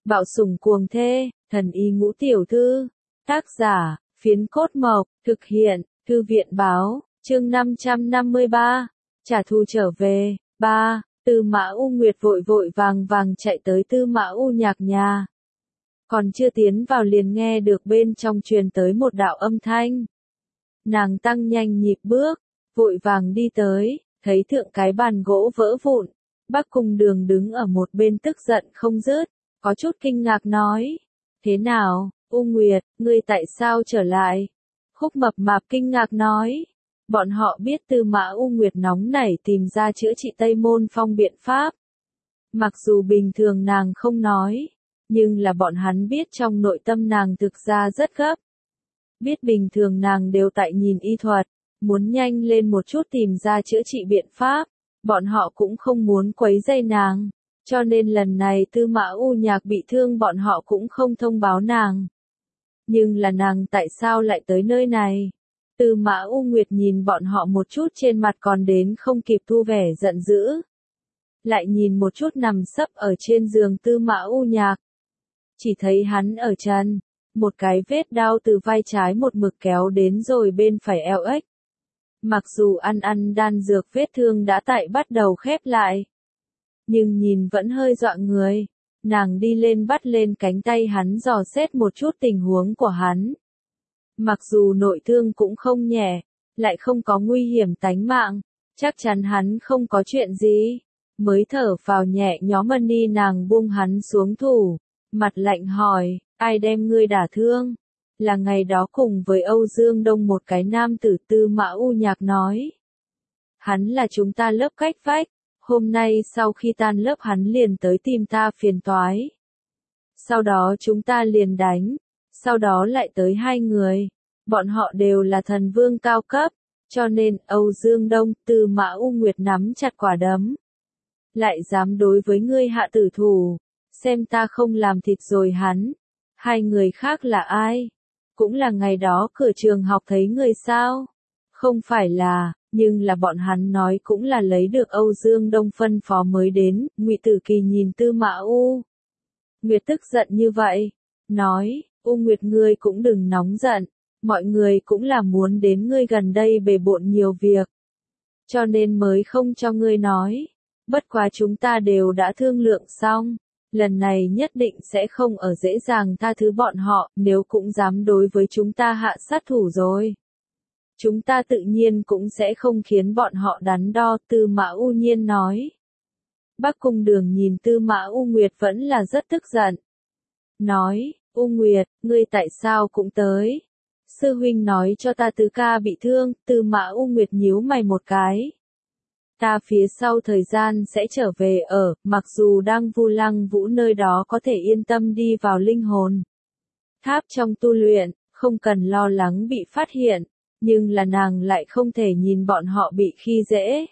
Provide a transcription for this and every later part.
Bạo sủng cuồng thê, thần y ngũ tiểu thư. Tác giả, Phiến Cốt Mộc, thực hiện, Thư viện báo, chương 553, trả thù trở về. 3. Tư Mã U Nguyệt vội vội vàng vàng chạy tới Tư Mã U Nhạc nhà. Còn chưa tiến vào liền nghe được bên trong truyền tới một đạo âm thanh. Nàng tăng nhanh nhịp bước, vội vàng đi tới, thấy thượng cái bàn gỗ vỡ vụn. Bắc Cung Đường đứng ở một bên tức giận không dứt, có chút kinh ngạc nói. Thế nào, U Nguyệt, ngươi tại sao trở lại? Khúc Mập Mạp kinh ngạc nói. Bọn họ biết Tư Mã U Nguyệt nóng nảy tìm ra chữa trị Tây Môn Phong biện pháp. Mặc dù bình thường nàng không nói, nhưng là bọn hắn biết trong nội tâm nàng thực ra rất gấp. Biết bình thường nàng đều tại nhìn y thuật, muốn nhanh lên một chút tìm ra chữa trị biện pháp, bọn họ cũng không muốn quấy rầy nàng, cho nên lần này Tư Mã U Nhạc bị thương bọn họ cũng không thông báo nàng. Nhưng là nàng tại sao lại tới nơi này? Tư Mã U Nguyệt nhìn bọn họ một chút trên mặt còn đến không kịp thu vẻ giận dữ. Lại nhìn một chút nằm sấp ở trên giường Tư Mã U Nhạc. Chỉ thấy hắn ở chân, một cái vết đao từ vai trái một mực kéo đến rồi bên phải eo ếch. Mặc dù ăn đan dược vết thương đã tại bắt đầu khép lại, nhưng nhìn vẫn hơi dọa người. Nàng đi lên bắt lên cánh tay hắn dò xét một chút tình huống của hắn. Mặc dù nội thương cũng không nhẹ, lại không có nguy hiểm tánh mạng, chắc chắn hắn không có chuyện gì. Mới thở vào nhẹ nhõm đi nàng buông hắn xuống thủ, mặt lạnh hỏi, ai đem ngươi đả thương? Là ngày đó cùng với Âu Dương Đông một cái nam tử. Tư Mã U Nhạc nói. Hắn là chúng ta lớp cách vách, hôm nay sau khi tan lớp hắn liền tới tìm ta phiền toái. Sau đó chúng ta liền đánh, sau đó lại tới hai người, bọn họ đều là thần vương cao cấp, cho nên Âu Dương Đông, Tư Mã U Nguyệt nắm chặt quả đấm. Lại dám đối với ngươi hạ tử thủ, xem ta không làm thịt rồi hắn. Hai người khác là ai? Cũng là ngày đó cửa trường học thấy người sao? Không phải là, nhưng là bọn hắn nói cũng là lấy được Âu Dương Đông phân phó mới đến. Ngụy Tử Kỳ nhìn Tư Mã U Nguyệt tức giận như vậy, nói, U Nguyệt ngươi cũng đừng nóng giận, mọi người cũng là muốn đến ngươi gần đây bề bộn nhiều việc, cho nên mới không cho ngươi nói. Bất quá chúng ta đều đã thương lượng xong, lần này nhất định sẽ không ở dễ dàng tha thứ bọn họ, nếu cũng dám đối với chúng ta hạ sát thủ rồi. Chúng ta tự nhiên cũng sẽ không khiến bọn họ đắn đo. Tư Mã U Nhiên nói. Bắc Cung Đường nhìn Tư Mã U Nguyệt vẫn là rất tức giận. Nói, U Nguyệt, ngươi tại sao cũng tới? Sư huynh nói cho ta Tứ ca bị thương. Tư Mã U Nguyệt nhíu mày một cái. Ta phía sau thời gian sẽ trở về ở, mặc dù đang Vu Lăng Vũ nơi đó có thể yên tâm đi vào linh hồn tháp trong tu luyện, không cần lo lắng bị phát hiện, nhưng là nàng lại không thể nhìn bọn họ bị khi dễ.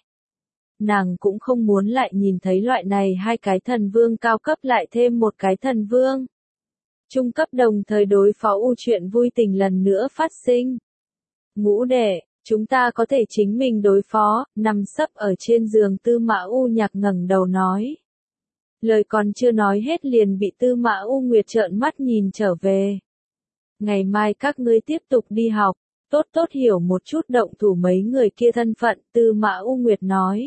Nàng cũng không muốn lại nhìn thấy loại này hai cái thần vương cao cấp lại thêm một cái thần vương trung cấp đồng thời đối phó. Chuyện vui tình lần nữa phát sinh. Ngũ đệ, chúng ta có thể chính mình đối phó. Nằm sấp ở trên giường Tư Mã U Nhạc ngẩng đầu nói. Lời còn chưa nói hết liền bị Tư Mã U Nguyệt trợn mắt nhìn trở về. Ngày mai các ngươi tiếp tục đi học, tốt hiểu một chút động thủ mấy người kia thân phận. Tư Mã U Nguyệt nói.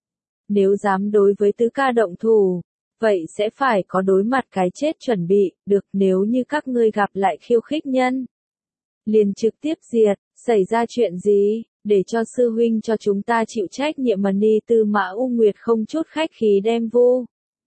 Nếu dám đối với Tứ ca động thủ, vậy sẽ phải có đối mặt cái chết chuẩn bị. Được, nếu như các ngươi gặp lại khiêu khích nhân, liền trực tiếp diệt. Xảy ra chuyện gì, để cho sư huynh cho chúng ta chịu trách nhiệm mà đi. Tư Mã U Nguyệt không chút khách khí đem Vu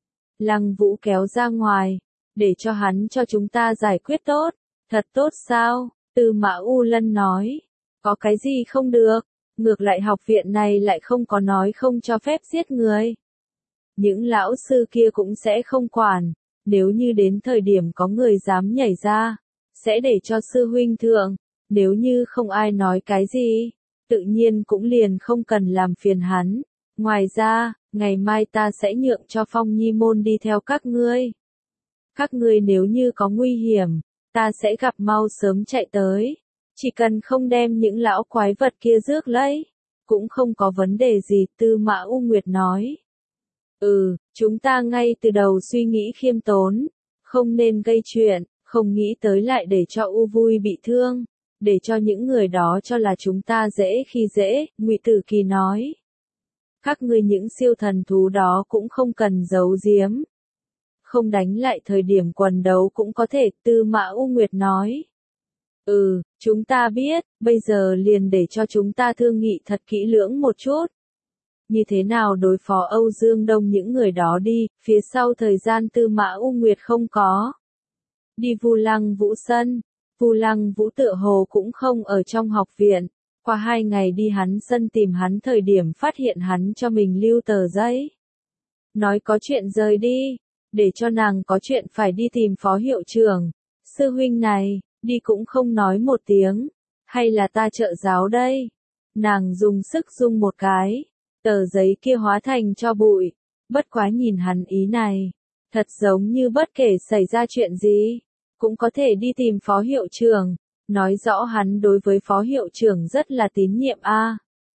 Lăng Vũ kéo ra ngoài, để cho hắn cho chúng ta giải quyết tốt. Thật tốt sao? Tư Mã U Lân nói. Có cái gì không được? Ngược lại học viện này lại không có nói không cho phép giết người. Những lão sư kia cũng sẽ không quản, nếu như đến thời điểm có người dám nhảy ra, sẽ để cho sư huynh thượng. Nếu như không ai nói cái gì, tự nhiên cũng liền không cần làm phiền hắn. Ngoài ra, ngày mai ta sẽ nhượng cho Phong Nhi môn đi theo các ngươi. Các ngươi nếu như có nguy hiểm, ta sẽ gặp mau sớm chạy tới. Chỉ cần không đem những lão quái vật kia rước lấy, cũng không có vấn đề gì. Tư Mã U Nguyệt nói. Chúng ta ngay từ đầu suy nghĩ khiêm tốn, Không nên gây chuyện, không nghĩ tới lại để cho U Vui bị thương, để cho những người đó cho là chúng ta dễ khi dễ, Ngụy Tử Kỳ nói. Các ngươi những siêu thần thú đó cũng không cần giấu giếm. Không đánh lại thời điểm quần đấu cũng có thể, Tư Mã U Nguyệt nói. Chúng ta biết, bây giờ liền để cho chúng ta thương nghị thật kỹ lưỡng một chút. Như thế nào đối phó Âu Dương Đông những người đó đi, phía sau thời gian Tư Mã U Nguyệt không có. Đi Vu Lăng Vũ sân, Vu Lăng Vũ tựa hồ cũng không ở trong học viện. Qua 2 ngày đi hắn sân tìm hắn thời điểm phát hiện hắn cho mình lưu tờ giấy. Nói có chuyện rời đi, để cho nàng có chuyện phải đi tìm phó hiệu trưởng. Sư huynh này, đi cũng không nói một tiếng, hay là ta trợ giáo đây? Nàng dùng sức rung một cái, tờ giấy kia hóa thành cho bụi. Bất quá nhìn hắn ý này, thật giống như bất kể xảy ra chuyện gì, cũng có thể đi tìm phó hiệu trưởng, nói rõ hắn đối với phó hiệu trưởng rất là tín nhiệm a.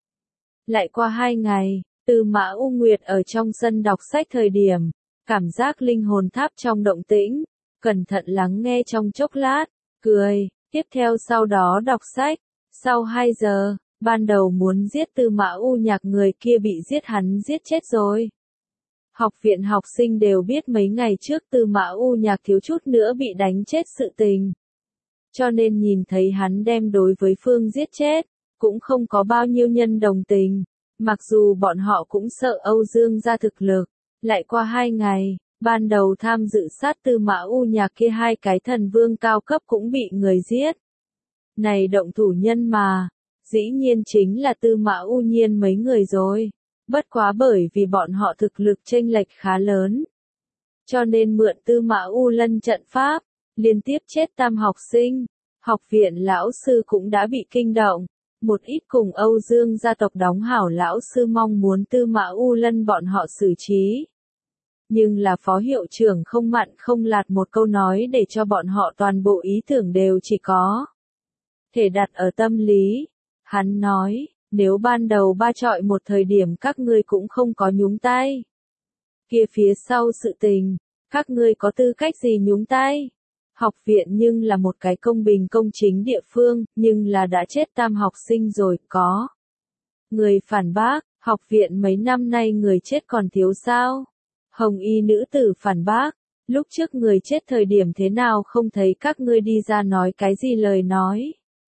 Lại qua 2 ngày, Tư Mã U Nguyệt ở trong sân đọc sách thời điểm, cảm giác linh hồn tháp trong động tĩnh, cẩn thận lắng nghe trong chốc lát, cười, tiếp theo sau đó đọc sách. Sau 2 giờ, ban đầu muốn giết Tư Mã U Nhạc người kia bị giết hắn giết chết rồi. Học viện học sinh đều biết mấy ngày trước Tư Mã U Nhạc thiếu chút nữa bị đánh chết sự tình. Cho nên nhìn thấy hắn đem đối với Phương giết chết, cũng không có bao nhiêu nhân đồng tình. Mặc dù bọn họ cũng sợ Âu Dương gia thực lực. Lại qua 2 ngày, ban đầu tham dự sát Tư Mã U Nhạc kia 2 cái thần vương cao cấp cũng bị người giết. Này động thủ nhân mà, dĩ nhiên chính là Tư Mã U Nhiên mấy người rồi. Bất quá bởi vì bọn họ thực lực chênh lệch khá lớn. Cho nên mượn Tư Mã U Lân trận pháp, liên tiếp chết tam học sinh. Học viện lão sư cũng đã bị kinh động. Một ít cùng Âu Dương gia tộc đóng hảo lão sư mong muốn Tư Mã U Lân bọn họ xử trí. Nhưng là phó hiệu trưởng không mặn không lạt một câu nói để cho bọn họ toàn bộ ý tưởng đều chỉ có thể đặt ở tâm lý. Hắn nói, nếu ban đầu 3 chọi 1 thời điểm các ngươi cũng không có nhúng tay. Kia phía sau sự tình, các ngươi có tư cách gì nhúng tay? Học viện nhưng là một cái công bình công chính địa phương, nhưng là đã chết tam học sinh rồi, có. Người phản bác, học viện mấy năm nay người chết còn thiếu sao? Hồng y nữ tử phản bác, lúc trước người chết thời điểm thế nào không thấy các ngươi đi ra nói cái gì lời nói.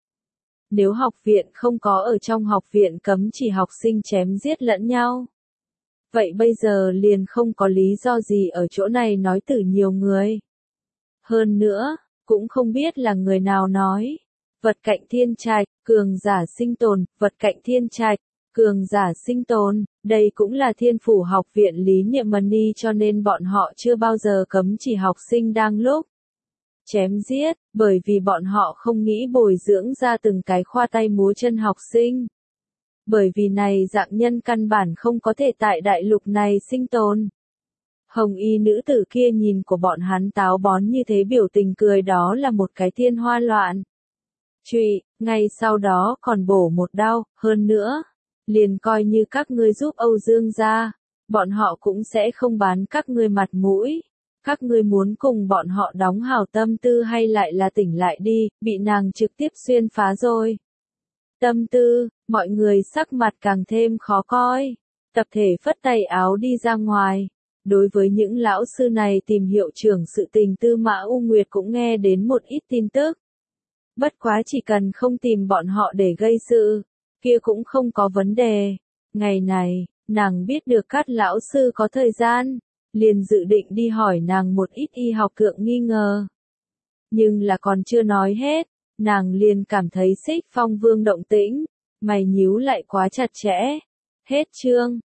Nếu học viện không có ở trong học viện cấm chỉ học sinh chém giết lẫn nhau. Vậy bây giờ liền không có lý do gì ở chỗ này nói từ nhiều người. Hơn nữa, cũng không biết là người nào nói. Vật cạnh thiên trạch, cường giả sinh tồn, vật cạnh thiên trạch, cường giả sinh tồn, đây cũng là thiên phủ học viện lý niệm Mani cho nên bọn họ chưa bao giờ cấm chỉ học sinh đang lúc chém giết, bởi vì bọn họ không nghĩ bồi dưỡng ra từng cái khoa tay múa chân học sinh. Bởi vì này dạng nhân căn bản không có thể tại đại lục này sinh tồn. Hồng y nữ tử kia nhìn của bọn hắn táo bón như thế biểu tình cười đó là một cái thiên hoa loạn. Trụy, ngay sau đó còn bổ một đao, hơn nữa, liền coi như các ngươi giúp Âu Dương gia, bọn họ cũng sẽ không bán các ngươi mặt mũi. Các ngươi muốn cùng bọn họ đóng hảo tâm tư hay lại là tỉnh lại đi, bị nàng trực tiếp xuyên phá rồi. Tâm tư, mọi người sắc mặt càng thêm khó coi. Tập thể phất tay áo đi ra ngoài. Đối với những lão sư này tìm hiệu trưởng sự tình Tư Mã U Nguyệt cũng nghe đến một ít tin tức. Bất quá chỉ cần không tìm bọn họ để gây sự, kia cũng không có vấn đề. Ngày này, nàng biết được các lão sư có thời gian, liền dự định đi hỏi nàng một ít y học thượng nghi ngờ. Nhưng là còn chưa nói hết, nàng liền cảm thấy Xích Phong Vương động tĩnh, mày nhíu lại quá chặt chẽ. Hết chương.